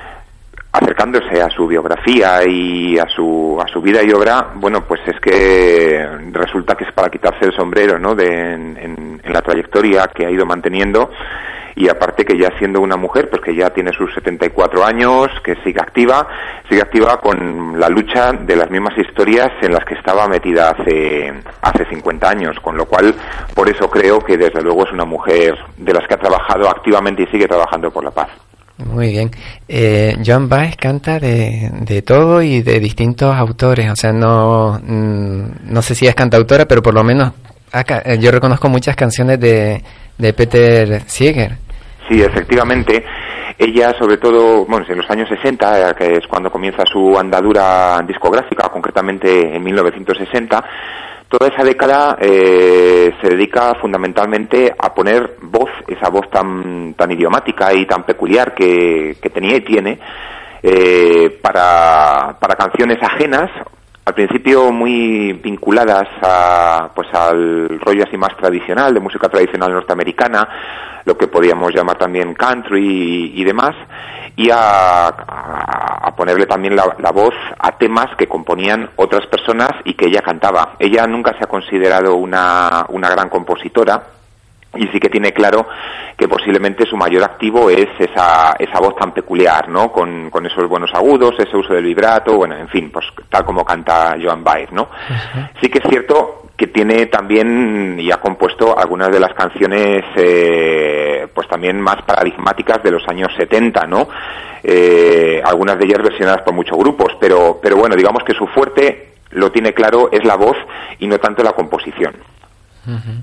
Acercándose a su biografía y a su a su vida y obra, bueno, pues es que resulta que es para quitarse el sombrero, ¿no?, de en, en, en la trayectoria que ha ido manteniendo, y aparte que ya siendo una mujer, pues que ya tiene sus setenta y cuatro años, que sigue activa, sigue activa con la lucha de las mismas historias en las que estaba metida hace hace cincuenta años, con lo cual, por eso creo que desde luego es una mujer de las que ha trabajado activamente y sigue trabajando por la paz.
Muy bien. Eh, Joan Baez canta de, de todo y de distintos autores, o sea, no no sé si es cantautora, pero por lo menos acá, yo reconozco muchas canciones de, de Peter Seeger.
Sí, efectivamente. Ella, sobre todo, bueno, en los años sesenta, que es cuando comienza su andadura discográfica, concretamente en mil novecientos sesenta, toda esa década eh, se dedica fundamentalmente a poner voz, esa voz tan tan idiomática y tan peculiar que, que tenía y tiene, eh, para, para canciones ajenas, al principio muy vinculadas a, pues al rollo así más tradicional, de música tradicional norteamericana, lo que podíamos llamar también country y, y demás, y a, a, a ponerle también la, la voz a temas que componían otras personas y que ella cantaba. Ella nunca se ha considerado una, una gran compositora, y sí que tiene claro que posiblemente su mayor activo es esa esa voz tan peculiar, ¿no?, con, con esos buenos agudos, ese uso del vibrato, bueno, en fin, pues tal como canta Joan Baez, ¿no? Uh-huh. Sí que es cierto que tiene también y ha compuesto algunas de las canciones eh, pues también más paradigmáticas de los años setenta, ¿no? Eh, algunas de ellas versionadas por muchos grupos, pero pero bueno, digamos que su fuerte, lo tiene claro, es la voz y no tanto la composición.
Uh-huh.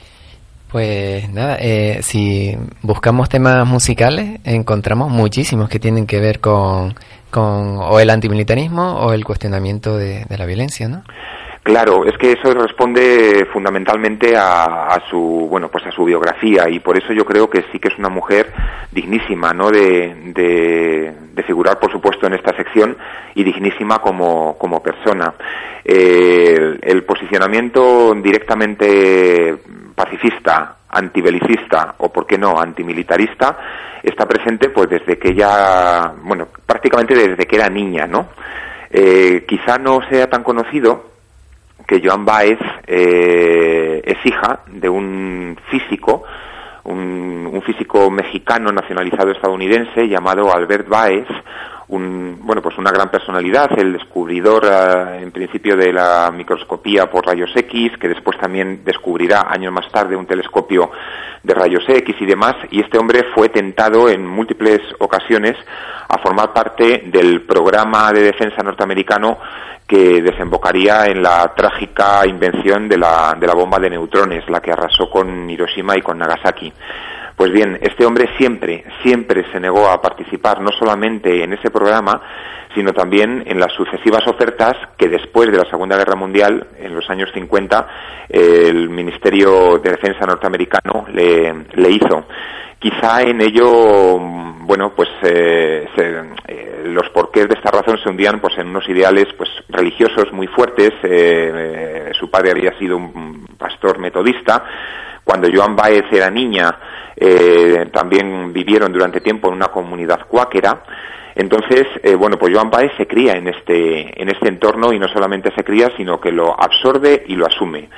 Pues nada, eh, si buscamos temas musicales, encontramos muchísimos que tienen que ver con, con o el antimilitarismo o el cuestionamiento de, de la violencia, ¿no?
Claro, es que eso responde fundamentalmente a, a su, bueno, pues a su biografía, y por eso yo creo que sí que es una mujer dignísima, ¿no?, de, de, de figurar, por supuesto, en esta sección, y dignísima como, como persona. Eh, el, el posicionamiento directamente pacifista, antibelicista o, por qué no, antimilitarista, está presente pues desde que ella, bueno, prácticamente desde que era niña, ¿no? Eh, quizá no sea tan conocido que Joan Baez eh, es hija de un físico, un, un físico mexicano nacionalizado estadounidense llamado Albert Baez, un, bueno, pues una gran personalidad, el descubridor uh, en principio de la microscopía por rayos X, que después también descubrirá años más tarde un telescopio de rayos X y demás, y este hombre fue tentado en múltiples ocasiones a formar parte del programa de defensa norteamericano que desembocaría en la trágica invención de la, de la bomba de neutrones, la que arrasó con Hiroshima y con Nagasaki. Pues bien, este hombre siempre, siempre se negó a participar, no solamente en ese programa, sino también en las sucesivas ofertas que después de la Segunda Guerra Mundial, en los años cincuenta, el Ministerio de Defensa norteamericano le, le hizo. Quizá en ello, bueno, pues eh, se, eh, los porqués de esta razón se hundían pues en unos ideales pues religiosos muy fuertes. Eh, eh, su padre había sido un pastor metodista. Cuando Joan Baez era niña, eh, también vivieron durante tiempo en una comunidad cuáquera. Entonces, eh, bueno, pues Joan Baez se cría en este en este entorno, y no solamente se cría, sino que lo absorbe y lo asume.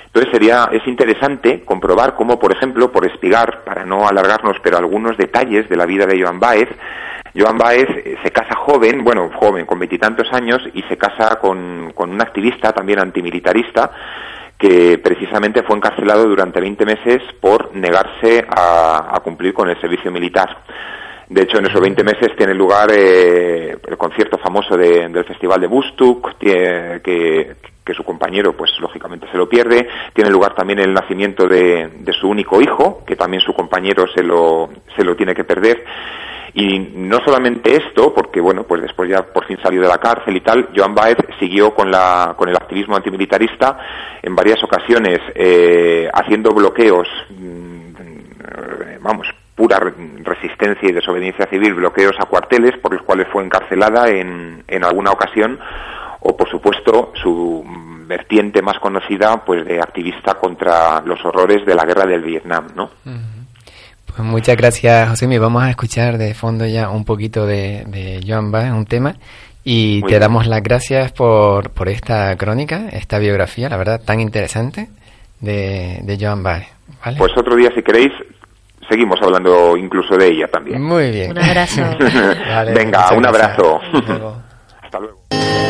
Entonces sería, es interesante comprobar cómo, por ejemplo, por espigar, para no alargarnos, pero algunos detalles de la vida de Joan Baez. Joan Baez se casa joven, bueno, joven, con veintitantos años, y se casa con, con un activista, también antimilitarista, que precisamente fue encarcelado durante veinte meses por negarse a, a cumplir con el servicio militar. De hecho, en esos veinte meses tiene lugar eh, el concierto famoso de, del Festival de Woodstock, que, que, que su compañero, pues lógicamente se lo pierde. Tiene lugar también el nacimiento de, de su único hijo, que también su compañero se lo, se lo tiene que perder. Y no solamente esto, porque bueno, pues después ya por fin salió de la cárcel y tal, Joan Baez siguió con la con el activismo antimilitarista en varias ocasiones, eh, haciendo bloqueos, mmm, vamos, pura resistencia y desobediencia civil, bloqueos a cuarteles por los cuales fue encarcelada en, en alguna ocasión, o por supuesto su vertiente más conocida, pues de activista contra los horrores de la guerra del Vietnam, ¿no? Uh-huh.
Pues muchas gracias, Josemi. Vamos a escuchar de fondo ya un poquito de, de Joan Baez, un tema, y Muy te bien. damos las gracias por, por esta crónica, esta biografía, la verdad, tan interesante de, de Joan Baez, ¿vale?
Pues otro día, si queréis, seguimos hablando incluso de ella también.
Muy bien.
Un abrazo.
Vale, venga, un abrazo. Hasta luego. Hasta luego.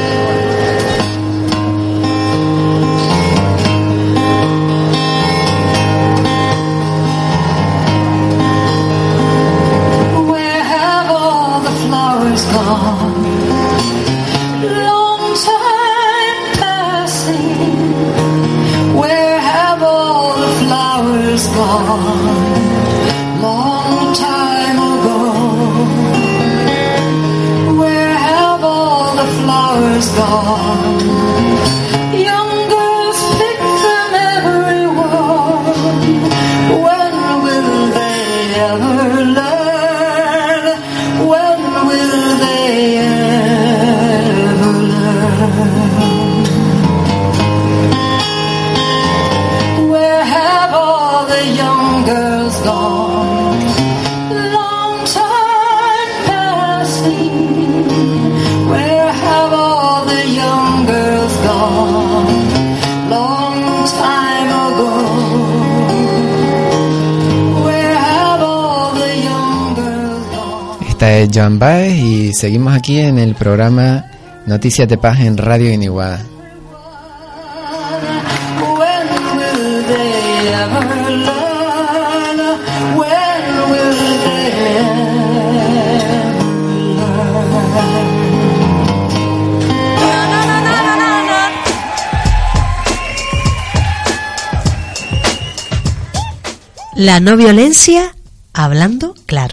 Long time passing, where have all the flowers gone? Long time ago, where have all the flowers gone? Young girls pick them everywhere. When will they ever learn? When will they ever learn? Where have all the young girls gone? Long time passing. Where have all the young girls gone? Long time ago. Where have all the young girls gone?
Esta es Joan Baez y seguimos aquí en el programa Noticias de Paz en Radio Iniguada.
When will they ever learn? When will they ever learn?
La no violencia, hablando claro.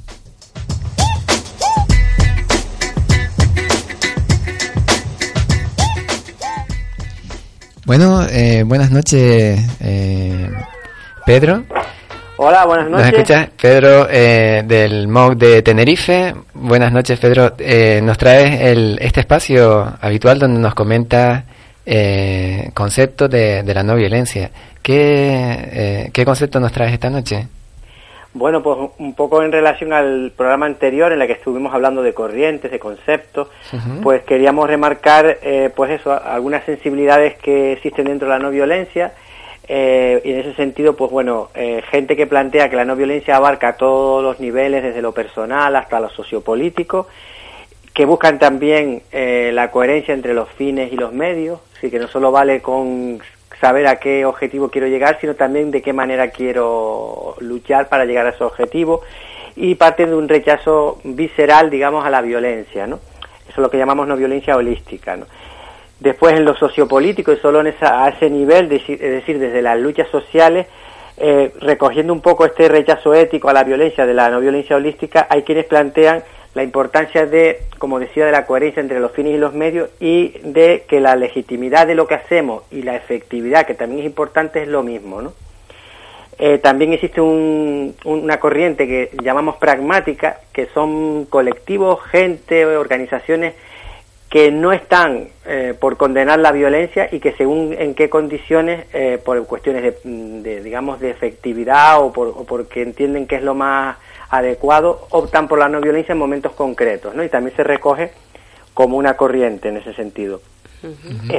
Bueno, eh, buenas noches, eh, Pedro.
Hola, buenas noches.
¿Nos escuchas? Pedro, eh, del M O C de Tenerife. Buenas noches, Pedro. Eh, nos traes el, este espacio habitual donde nos comentas eh, conceptos de, de la no violencia. ¿Qué, eh, ¿Qué concepto nos traes esta noche?
Bueno, pues un poco en relación al programa anterior en el que estuvimos hablando de corrientes, de conceptos, uh-huh. pues queríamos remarcar, eh, pues eso, algunas sensibilidades que existen dentro de la no violencia, eh, y en ese sentido, pues bueno, eh, gente que plantea que la no violencia abarca todos los niveles, desde lo personal hasta lo sociopolítico, que buscan también eh, la coherencia entre los fines y los medios, así que no solo vale con saber a qué objetivo quiero llegar, sino también de qué manera quiero luchar para llegar a ese objetivo, y parte de un rechazo visceral, digamos, a la violencia, ¿no? Eso es lo que llamamos no violencia holística, ¿no? Después, en lo sociopolítico, y solo en esa, a ese nivel, de, es decir, desde las luchas sociales, eh, recogiendo un poco este rechazo ético a la violencia de la no violencia holística, hay quienes plantean la importancia de, como decía, de la coherencia entre los fines y los medios, y de que la legitimidad de lo que hacemos y la efectividad, que también es importante, es lo mismo, ¿no? Eh, también existe un, una corriente que llamamos pragmática, que son colectivos, gente, organizaciones que no están eh, por condenar la violencia, y que según en qué condiciones, eh, por cuestiones de, de, digamos, de efectividad, o, por, o porque entienden que es lo más adecuado, optan por la no violencia en momentos concretos, ¿no? Y también se recoge como una corriente en ese sentido. Uh-huh. Es,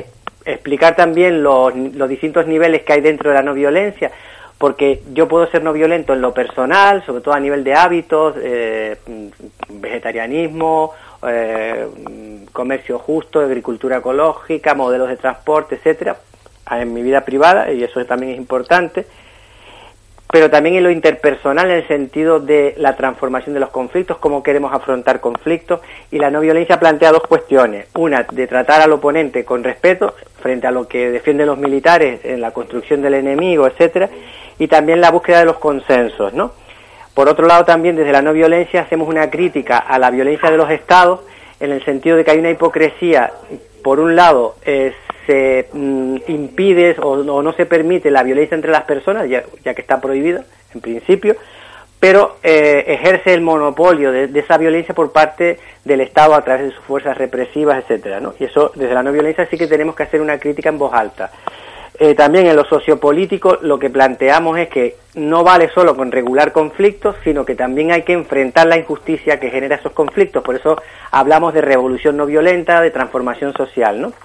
explicar también los, los distintos niveles que hay dentro de la no violencia, porque yo puedo ser no violento en lo personal, sobre todo a nivel de hábitos, eh, vegetarianismo, eh, comercio justo, agricultura ecológica, modelos de transporte, etcétera, en mi vida privada, y eso también es importante, pero también en lo interpersonal, en el sentido de la transformación de los conflictos, cómo queremos afrontar conflictos, y la no violencia plantea dos cuestiones: una, de tratar al oponente con respeto frente a lo que defienden los militares en la construcción del enemigo, etcétera, y también la búsqueda de los consensos, ¿no? Por otro lado, también desde la no violencia hacemos una crítica a la violencia de los estados, en el sentido de que hay una hipocresía. Por un lado, eh, se mm, impide o, o no se permite la violencia entre las personas, ya, ya que está prohibida en principio, pero eh, ejerce el monopolio de, de esa violencia por parte del Estado a través de sus fuerzas represivas, etcétera, ¿no? Y eso, desde la no violencia, sí que tenemos que hacer una crítica en voz alta. Eh, también en lo sociopolítico lo que planteamos es que no vale solo con regular conflictos, sino que también hay que enfrentar la injusticia que genera esos conflictos. Por eso hablamos de revolución no violenta, de transformación social, ¿no?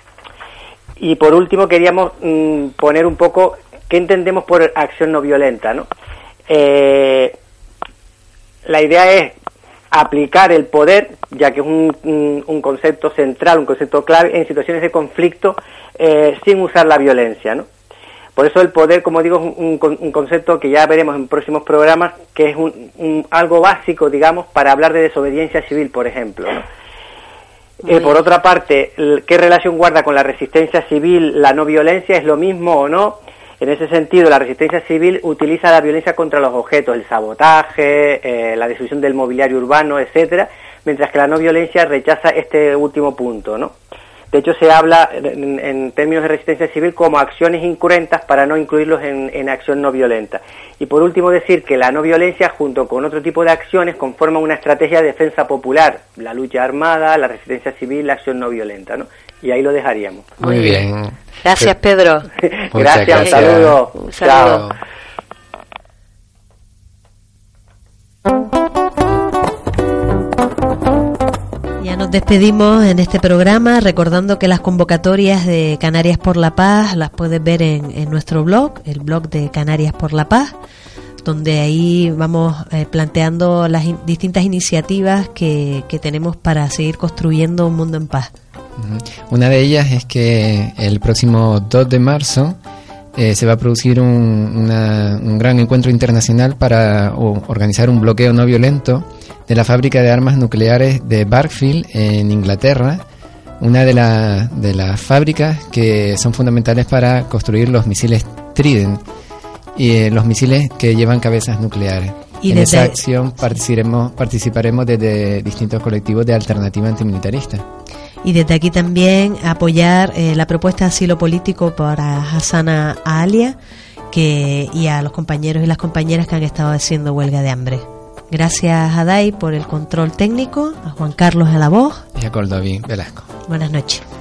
Y por último queríamos mmm, poner un poco qué entendemos por acción no violenta, ¿no? Eh, la idea es aplicar el poder, ya que es un, un, un concepto central, un concepto clave en situaciones de conflicto, eh, sin usar la violencia, ¿no? Por eso el poder, como digo, es un, un, un concepto que ya veremos en próximos programas, que es un, un, algo básico, digamos, para hablar de desobediencia civil, por ejemplo, ¿no? Eh, por otra parte, ¿qué relación guarda con la resistencia civil la no violencia? ¿Es lo mismo o no? En ese sentido, la resistencia civil utiliza la violencia contra los objetos, el sabotaje, eh, la destrucción del mobiliario urbano, etcétera, mientras que la no violencia rechaza este último punto, ¿no? De hecho, se habla en, en términos de resistencia civil como acciones incruentas para no incluirlos en, en acción no violenta. Y por último, decir que la no violencia, junto con otro tipo de acciones, conforman una estrategia de defensa popular: la lucha armada, la resistencia civil, la acción no violenta, ¿no? Y ahí lo dejaríamos.
Muy bien.
Gracias, Pedro.
gracias, gracias, un saludo.
Un saludo.
Chao.
Ya nos despedimos en este programa, recordando que las convocatorias de Canarias por la Paz las puedes ver en, en nuestro blog, el blog de Canarias por la Paz, donde ahí vamos eh, planteando las in- distintas iniciativas que, que tenemos para seguir construyendo un mundo en paz.
Una de ellas es que el próximo dos de marzo eh, se va a producir un, una, un gran encuentro internacional para o, organizar un bloqueo no violento de la fábrica de armas nucleares de Barkfield en Inglaterra, una de, la, de las fábricas que son fundamentales para construir los misiles Trident y eh, los misiles que llevan cabezas nucleares. Y en esa acción participaremos, participaremos desde distintos colectivos de alternativa antimilitarista.
Y desde aquí también apoyar eh, la propuesta de asilo político para Hassana Aalia, que, y a los compañeros y las compañeras que han estado haciendo huelga de hambre. Gracias a Dai por el control técnico, a Juan Carlos a la voz
y a Coldoví Velasco.
Buenas noches.